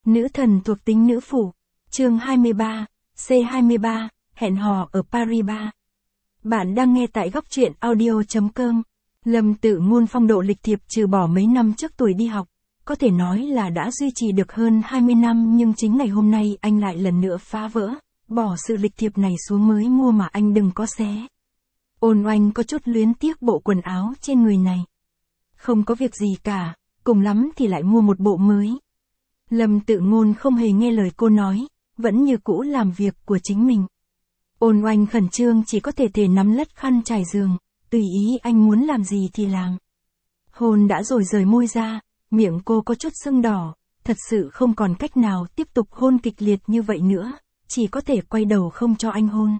Nữ thần thuộc tính nữ phủ. Chương 23, C23, hẹn hò ở Paris 3. Bạn đang nghe tại góc truyện audio.com. Lâm Tự Ngôn phong độ lịch thiệp trừ bỏ mấy năm trước tuổi đi học, có thể nói là đã duy trì được hơn 20 năm, nhưng chính ngày hôm nay anh lại lần nữa phá vỡ, bỏ sự lịch thiệp này xuống mới mua mà anh đừng có xé. Ôn Oanh có chút luyến tiếc bộ quần áo trên người này. Không có việc gì cả, cùng lắm thì lại mua một bộ mới. Lâm Tự Ngôn không hề nghe lời cô nói, vẫn như cũ làm việc của chính mình. Ôn Oanh khẩn trương chỉ có thể nắm lất khăn trải giường, tùy ý anh muốn làm gì thì làm. Hôn đã rồi rời môi ra, miệng cô có chút sưng đỏ, thật sự không còn cách nào tiếp tục hôn kịch liệt như vậy nữa, chỉ có thể quay đầu không cho anh hôn.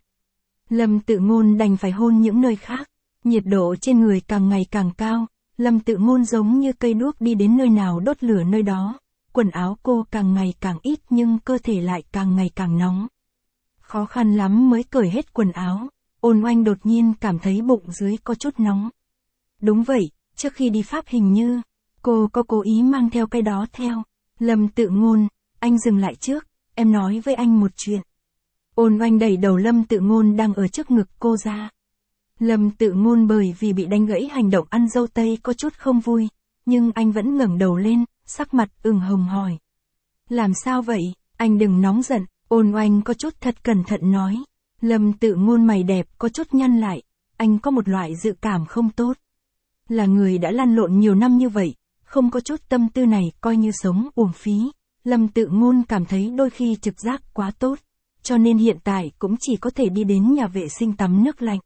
Lâm Tự Ngôn đành phải hôn những nơi khác, nhiệt độ trên người càng ngày càng cao, Lâm Tự Ngôn giống như cây đuốc đi đến nơi nào đốt lửa nơi đó. Quần áo cô càng ngày càng ít nhưng cơ thể lại càng ngày càng nóng. Khó khăn lắm mới cởi hết quần áo, Ôn Oanh đột nhiên cảm thấy bụng dưới có chút nóng. Đúng vậy, trước khi đi Pháp hình như, cô có cố ý mang theo cái đó theo. Lâm Tự Ngôn, anh dừng lại trước, em nói với anh một chuyện. Ôn Oanh đẩy đầu Lâm Tự Ngôn đang ở trước ngực cô ra. Lâm Tự Ngôn bởi vì bị đánh gãy hành động ăn dâu tây có chút không vui, nhưng anh vẫn ngẩng đầu lên, sắc mặt ửng hồng hỏi. Làm sao vậy, anh đừng nóng giận, Ôn Oanh có chút thật cẩn thận nói. Lâm Tự Ngôn mày đẹp có chút nhăn lại, anh có một loại dự cảm không tốt. Là người đã lăn lộn nhiều năm như vậy, không có chút tâm tư này coi như sống uổng phí. Lâm Tự Ngôn cảm thấy đôi khi trực giác quá tốt, cho nên hiện tại cũng chỉ có thể đi đến nhà vệ sinh tắm nước lạnh.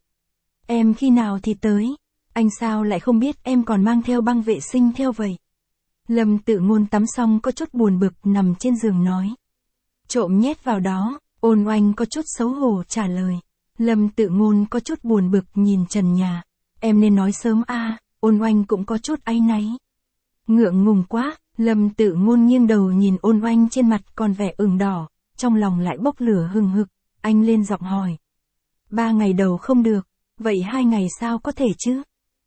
Em khi nào thì tới, anh sao lại không biết em còn mang theo băng vệ sinh theo vậy. Lâm Tự Ngôn tắm xong có chút buồn bực nằm trên giường nói. Trộm nhét vào đó, Ôn Oanh có chút xấu hổ trả lời. Lâm Tự Ngôn có chút buồn bực nhìn trần nhà. Em nên nói sớm a. Ôn Oanh cũng có chút áy náy. Ngượng ngùng quá, Lâm Tự Ngôn nghiêng đầu nhìn Ôn Oanh trên mặt còn vẻ ửng đỏ, trong lòng lại bốc lửa hừng hực, anh lên giọng hỏi. 3 ngày đầu không được, vậy 2 ngày sao có thể chứ?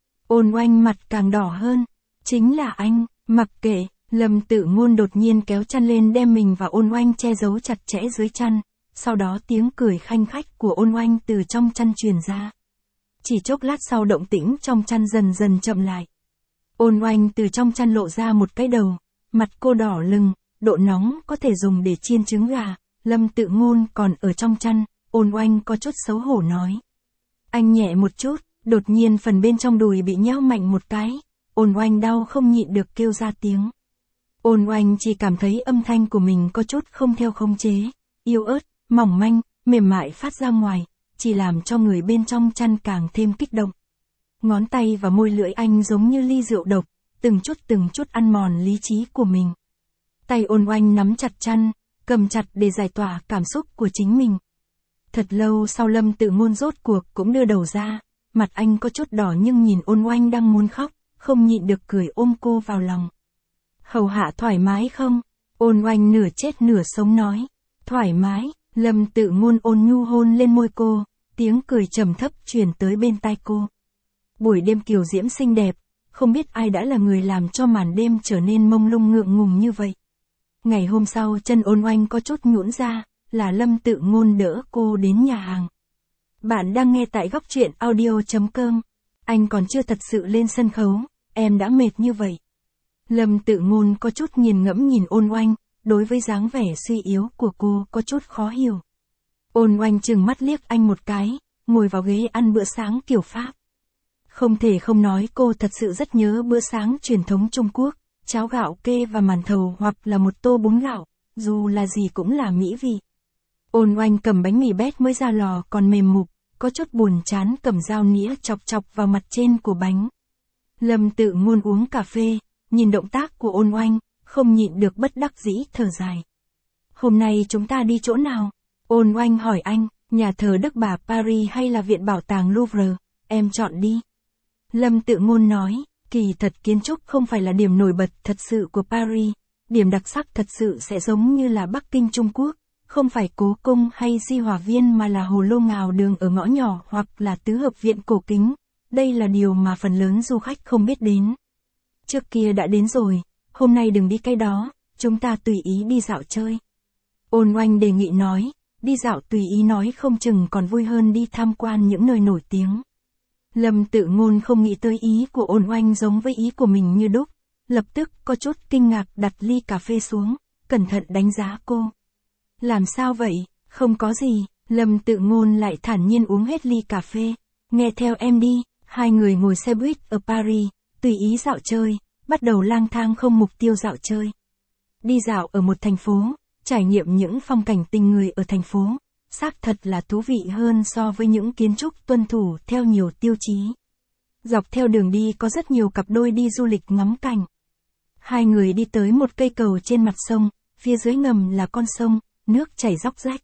Ôn Oanh mặt càng đỏ hơn. Chính là anh. Mặc kệ, Lâm Tự Ngôn đột nhiên kéo chăn lên đem mình và Ôn Oanh che giấu chặt chẽ dưới chăn, sau đó tiếng cười khanh khách của Ôn Oanh từ trong chăn truyền ra. Chỉ chốc lát sau động tĩnh trong chăn dần dần chậm lại. Ôn Oanh từ trong chăn lộ ra một cái đầu, mặt cô đỏ lừng, độ nóng có thể dùng để chiên trứng gà. Lâm Tự Ngôn còn ở trong chăn, Ôn Oanh có chút xấu hổ nói. Anh nhẹ một chút, đột nhiên phần bên trong đùi bị nhéo mạnh một cái. Ôn Oanh đau không nhịn được kêu ra tiếng. Ôn Oanh chỉ cảm thấy âm thanh của mình có chút không theo khống chế, yếu ớt, mỏng manh, mềm mại phát ra ngoài, chỉ làm cho người bên trong chăn càng thêm kích động. Ngón tay và môi lưỡi anh giống như ly rượu độc, từng chút ăn mòn lý trí của mình. Tay Ôn Oanh nắm chặt chăn, cầm chặt để giải tỏa cảm xúc của chính mình. Thật lâu sau Lâm Tự Ngôn rốt cuộc cũng đưa đầu ra, mặt anh có chút đỏ nhưng nhìn Ôn Oanh đang muốn khóc, không nhịn được cười ôm cô vào lòng. Hầu hạ thoải mái không? Ôn Oanh nửa chết nửa sống nói. Thoải mái, Lâm Tự Ngôn ôn nhu hôn lên môi cô, tiếng cười trầm thấp truyền tới bên tai cô. Buổi đêm kiều diễm xinh đẹp, không biết ai đã là người làm cho màn đêm trở nên mông lung ngượng ngùng như vậy. Ngày hôm sau chân Ôn Oanh có chút nhũn ra, là Lâm Tự Ngôn đỡ cô đến nhà hàng. Bạn đang nghe tại góc truyện audio.com. Anh còn chưa thật sự lên sân khấu, em đã mệt như vậy. Lâm Tự Ngôn có chút nghiền ngẫm nhìn Ôn Oanh, đối với dáng vẻ suy yếu của cô có chút khó hiểu. Ôn Oanh trừng mắt liếc anh một cái, ngồi vào ghế ăn bữa sáng kiểu Pháp. Không thể không nói cô thật sự rất nhớ bữa sáng truyền thống Trung Quốc, cháo gạo kê và màn thầu hoặc là một tô bún gạo, dù là gì cũng là mỹ vị. Ôn Oanh cầm bánh mì bét mới ra lò còn mềm mục, có chút buồn chán cầm dao nĩa chọc chọc vào mặt trên của bánh. Lâm Tự Ngôn uống cà phê, nhìn động tác của Ôn Oanh, không nhịn được bất đắc dĩ thở dài. Hôm nay chúng ta đi chỗ nào? Ôn Oanh hỏi anh, nhà thờ Đức Bà Paris hay là viện bảo tàng Louvre, em chọn đi. Lâm Tự Ngôn nói, kỳ thật kiến trúc không phải là điểm nổi bật thật sự của Paris, điểm đặc sắc thật sự sẽ giống như là Bắc Kinh Trung Quốc, không phải Cố Cung hay Di Hòa Viên mà là hồ lô ngào đường ở ngõ nhỏ hoặc là tứ hợp viện cổ kính. Đây là điều mà phần lớn du khách không biết đến. Trước kia đã đến rồi, hôm nay đừng đi cái đó, chúng ta tùy ý đi dạo chơi. Ôn Oanh đề nghị nói, đi dạo tùy ý nói không chừng còn vui hơn đi tham quan những nơi nổi tiếng. Lâm Tự Ngôn không nghĩ tới ý của Ôn Oanh giống với ý của mình như đúc, lập tức có chút kinh ngạc đặt ly cà phê xuống, cẩn thận đánh giá cô. Làm sao vậy, không có gì, Lâm Tự Ngôn lại thản nhiên uống hết ly cà phê, nghe theo em đi, hai người ngồi xe buýt ở Paris, tùy ý dạo chơi, bắt đầu lang thang không mục tiêu dạo chơi. Đi dạo ở một thành phố, trải nghiệm những phong cảnh tình người ở thành phố, xác thật là thú vị hơn so với những kiến trúc tuân thủ theo nhiều tiêu chí. Dọc theo đường đi có rất nhiều cặp đôi đi du lịch ngắm cảnh. Hai người đi tới một cây cầu trên mặt sông, phía dưới ngầm là con sông, nước chảy róc rách.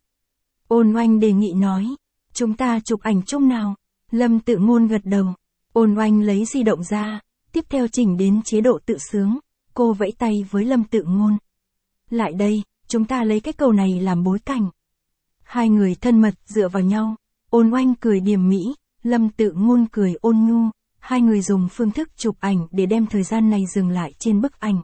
Ôn Oanh đề nghị nói, chúng ta chụp ảnh chung nào. Lâm Tự Ngôn gật đầu. Ôn Oanh lấy di động ra, tiếp theo chỉnh đến chế độ tự sướng, cô vẫy tay với Lâm Tự Ngôn. Lại đây, chúng ta lấy cái cầu này làm bối cảnh. Hai người thân mật dựa vào nhau, Ôn Oanh cười điềm mỹ, Lâm Tự Ngôn cười ôn nhu, hai người dùng phương thức chụp ảnh để đem thời gian này dừng lại trên bức ảnh.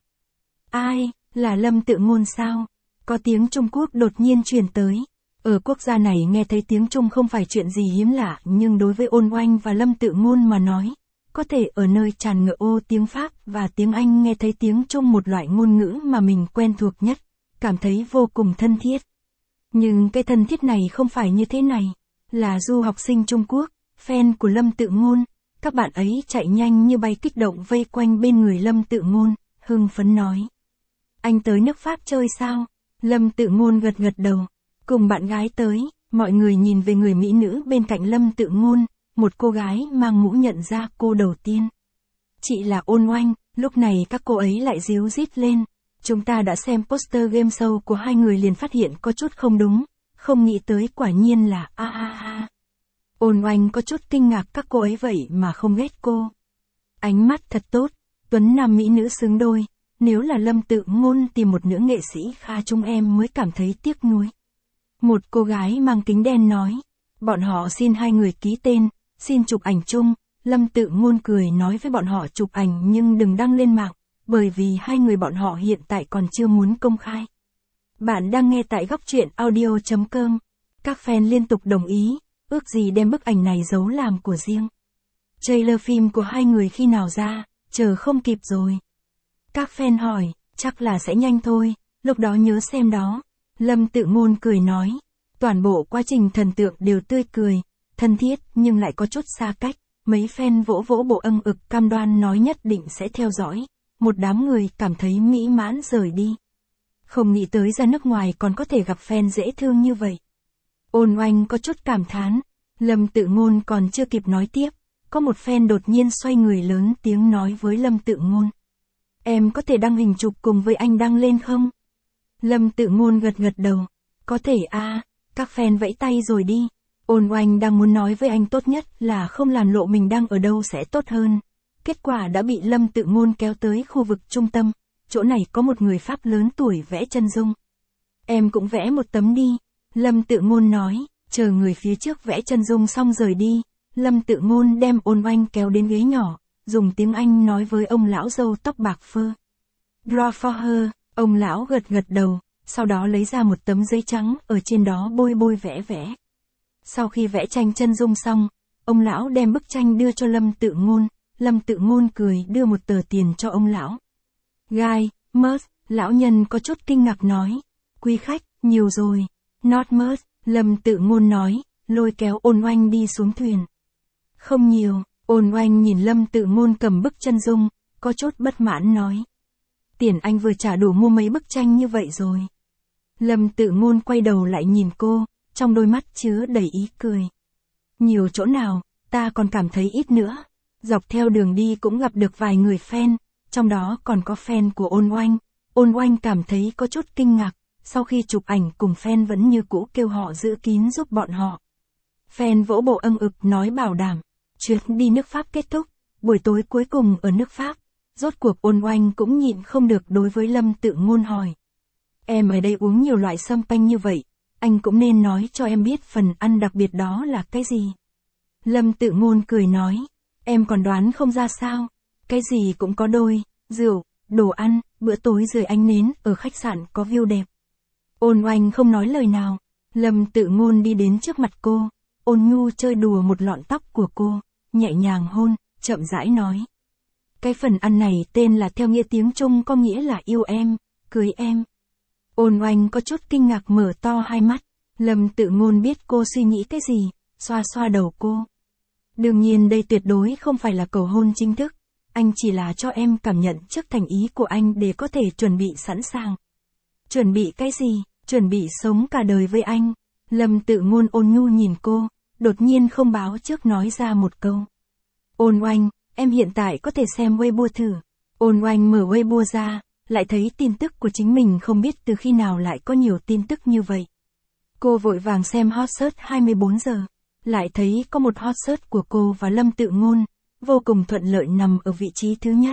Ai, là Lâm Tự Ngôn sao? Có tiếng Trung Quốc đột nhiên truyền tới. Ở quốc gia này nghe thấy tiếng Trung không phải chuyện gì hiếm lạ, nhưng đối với Ôn Oanh và Lâm Tự Ngôn mà nói, có thể ở nơi tràn ngập ô tiếng Pháp và tiếng Anh nghe thấy tiếng Trung, một loại ngôn ngữ mà mình quen thuộc nhất, cảm thấy vô cùng thân thiết. Nhưng cái thân thiết này không phải như thế này, là du học sinh Trung Quốc, fan của Lâm Tự Ngôn, các bạn ấy chạy nhanh như bay kích động vây quanh bên người Lâm Tự Ngôn, hưng phấn nói. Anh tới nước Pháp chơi sao? Lâm Tự Ngôn gật gật đầu, cùng bạn gái tới, mọi người nhìn về người mỹ nữ bên cạnh Lâm Tự Ngôn, một cô gái mang mũ nhận ra cô đầu tiên. Chị là Ôn Oanh, lúc này các cô ấy lại ríu rít lên. Chúng ta đã xem poster game show của hai người liền phát hiện có chút không đúng, không nghĩ tới quả nhiên là Ôn Oanh có chút kinh ngạc các cô ấy vậy mà không ghét cô. Ánh mắt thật tốt, tuấn nam mỹ nữ xứng đôi, nếu là Lâm Tự Ngôn tìm một nữ nghệ sĩ Kha chúng em mới cảm thấy tiếc nuối. Một cô gái mang kính đen nói, bọn họ xin hai người ký tên, xin chụp ảnh chung, Lâm Tự Ngôn cười nói với bọn họ chụp ảnh nhưng đừng đăng lên mạng, bởi vì hai người bọn họ hiện tại còn chưa muốn công khai. Bạn đang nghe tại góc truyện audio.com. Các fan liên tục đồng ý, ước gì đem bức ảnh này giấu làm của riêng. Trailer phim của hai người khi nào ra, chờ không kịp rồi. Các fan hỏi, chắc là sẽ nhanh thôi, lúc đó nhớ xem đó. Lâm Tự Ngôn cười nói, toàn bộ quá trình thần tượng đều tươi cười, thân thiết nhưng lại có chút xa cách. Mấy fan vỗ vỗ bộ âng ực cam đoan nói nhất định sẽ theo dõi. Một đám người cảm thấy mỹ mãn rời đi. Không nghĩ tới ra nước ngoài còn có thể gặp fan dễ thương như vậy. Ôn Oanh có chút cảm thán, Lâm Tự Ngôn còn chưa kịp nói tiếp, có một fan đột nhiên xoay người lớn tiếng nói với Lâm Tự Ngôn. Em có thể đăng hình chụp cùng với anh đăng lên không? Lâm Tự Ngôn gật gật đầu, có thể các fan vẫy tay rồi đi. Ôn Oanh đang muốn nói với anh tốt nhất là không làm lộ mình đang ở đâu sẽ tốt hơn. Kết quả đã bị Lâm Tự Ngôn kéo tới khu vực trung tâm, chỗ này có một người Pháp lớn tuổi vẽ chân dung. Em cũng vẽ một tấm đi, Lâm Tự Ngôn nói, chờ người phía trước vẽ chân dung xong rời đi, Lâm Tự Ngôn đem Ôn Oanh kéo đến ghế nhỏ, dùng tiếng Anh nói với ông lão râu tóc bạc phơ. Draw for her, ông lão gật gật đầu, sau đó lấy ra một tấm giấy trắng ở trên đó bôi bôi vẽ vẽ. Sau khi vẽ tranh chân dung xong, ông lão đem bức tranh đưa cho Lâm Tự Ngôn. Lâm Tự Ngôn cười đưa một tờ tiền cho ông lão. Guy, much, lão nhân có chút kinh ngạc nói. Quý khách, nhiều rồi. Not much, Lâm Tự Ngôn nói, lôi kéo Ôn Oanh đi xuống thuyền. Không nhiều, Ôn Oanh nhìn Lâm Tự Ngôn cầm bức chân dung, có chút bất mãn nói. Tiền anh vừa trả đủ mua mấy bức tranh như vậy rồi. Lâm Tự Ngôn quay đầu lại nhìn cô, trong đôi mắt chứa đầy ý cười. Nhiều chỗ nào, ta còn cảm thấy ít nữa. Dọc theo đường đi cũng gặp được vài người fan, trong đó còn có fan của Ôn Oanh. Ôn Oanh cảm thấy có chút kinh ngạc, sau khi chụp ảnh cùng fan vẫn như cũ kêu họ giữ kín giúp bọn họ. Fan vỗ bộ âng ực nói bảo đảm, chuyến đi nước Pháp kết thúc, buổi tối cuối cùng ở nước Pháp, rốt cuộc Ôn Oanh cũng nhịn không được đối với Lâm Tự Ngôn hỏi. Em ở đây uống nhiều loại champagne như vậy, anh cũng nên nói cho em biết phần ăn đặc biệt đó là cái gì. Lâm Tự Ngôn cười nói. Em còn đoán không ra sao, cái gì cũng có đôi, rượu, đồ ăn, bữa tối dưới ánh nến ở khách sạn có view đẹp. Ôn Oanh không nói lời nào. Lâm Tự Ngôn đi đến trước mặt cô, ôn nhu chơi đùa một lọn tóc của cô, nhẹ nhàng hôn, chậm rãi nói. Cái phần ăn này tên là theo nghĩa tiếng Trung có nghĩa là yêu em, cưới em. Ôn Oanh có chút kinh ngạc mở to hai mắt. Lâm Tự Ngôn biết cô suy nghĩ cái gì, xoa xoa đầu cô. Đương nhiên đây tuyệt đối không phải là cầu hôn chính thức, anh chỉ là cho em cảm nhận trước thành ý của anh để có thể chuẩn bị sẵn sàng. Chuẩn bị cái gì? Chuẩn bị sống cả đời với anh. Lâm Tự Ngôn ôn nhu nhìn cô, đột nhiên không báo trước nói ra một câu. Ôn Oanh, em hiện tại có thể xem Weibo thử. Ôn Oanh mở Weibo ra, lại thấy tin tức của chính mình không biết từ khi nào lại có nhiều tin tức như vậy. Cô vội vàng xem hot search 24 giờ, lại thấy có một hot search của cô và Lâm Tự Ngôn, vô cùng thuận lợi nằm ở vị trí thứ nhất.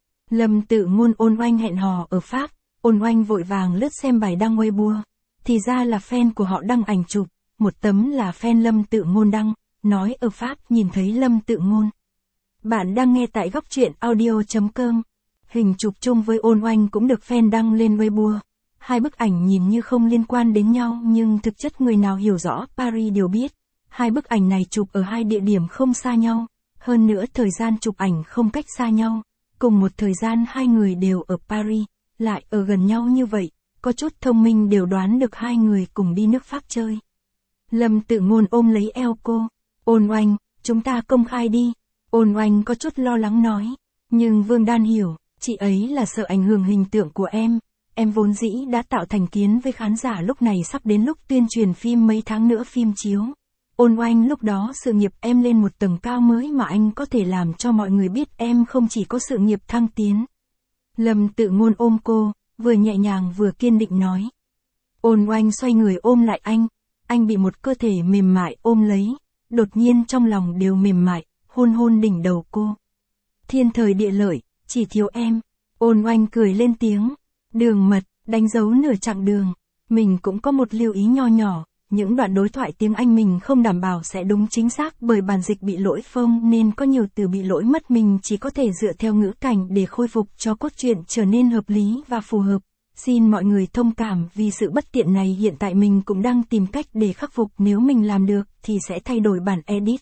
Lâm Tự Ngôn Ôn Oanh hẹn hò ở Pháp, Ôn Oanh vội vàng lướt xem bài đăng Weibo, thì ra là fan của họ đăng ảnh chụp, một tấm là fan Lâm Tự Ngôn đăng, nói ở Pháp nhìn thấy Lâm Tự Ngôn. Bạn đang nghe tại góc truyện audio.com. Hình chụp chung với Ôn Oanh cũng được fan đăng lên Weibo. Hai bức ảnh nhìn như không liên quan đến nhau nhưng thực chất người nào hiểu rõ Paris đều biết. Hai bức ảnh này chụp ở hai địa điểm không xa nhau, hơn nữa thời gian chụp ảnh không cách xa nhau. Cùng một thời gian hai người đều ở Paris, lại ở gần nhau như vậy, có chút thông minh đều đoán được hai người cùng đi nước Pháp chơi. Lâm Tự Ngôn ôm lấy eo cô. Ôn Oanh, chúng ta công khai đi. Ôn Oanh có chút lo lắng nói. Nhưng Vương Đan hiểu, chị ấy là sợ ảnh hưởng hình tượng của em. Em vốn dĩ đã tạo thành kiến với khán giả lúc này sắp đến lúc tuyên truyền phim mấy tháng nữa phim chiếu. Ôn Oanh lúc đó sự nghiệp em lên một tầng cao mới mà anh có thể làm cho mọi người biết em không chỉ có sự nghiệp thăng tiến. Lâm Tự Ngôn ôm cô, vừa nhẹ nhàng vừa kiên định nói. Ôn Oanh xoay người ôm lại anh bị một cơ thể mềm mại ôm lấy, đột nhiên trong lòng đều mềm mại, hôn hôn đỉnh đầu cô. Thiên thời địa lợi, chỉ thiếu em. Ôn Oanh cười lên tiếng. Đường mật, đánh dấu nửa chặng đường. Mình cũng có một lưu ý nho nhỏ, những đoạn đối thoại tiếng Anh mình không đảm bảo sẽ đúng chính xác bởi bản dịch bị lỗi phông nên có nhiều từ bị lỗi mất, mình chỉ có thể dựa theo ngữ cảnh để khôi phục cho cốt truyện trở nên hợp lý và phù hợp. Xin mọi người thông cảm vì sự bất tiện này, hiện tại mình cũng đang tìm cách để khắc phục, nếu mình làm được thì sẽ thay đổi bản edit.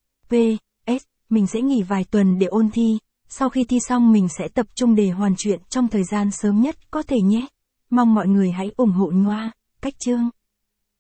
PS, mình sẽ nghỉ vài tuần để ôn thi, sau khi thi xong mình sẽ tập trung để hoàn chuyện trong thời gian sớm nhất có thể nhé. Mong mọi người hãy ủng hộ Nhoa, Cách Chương.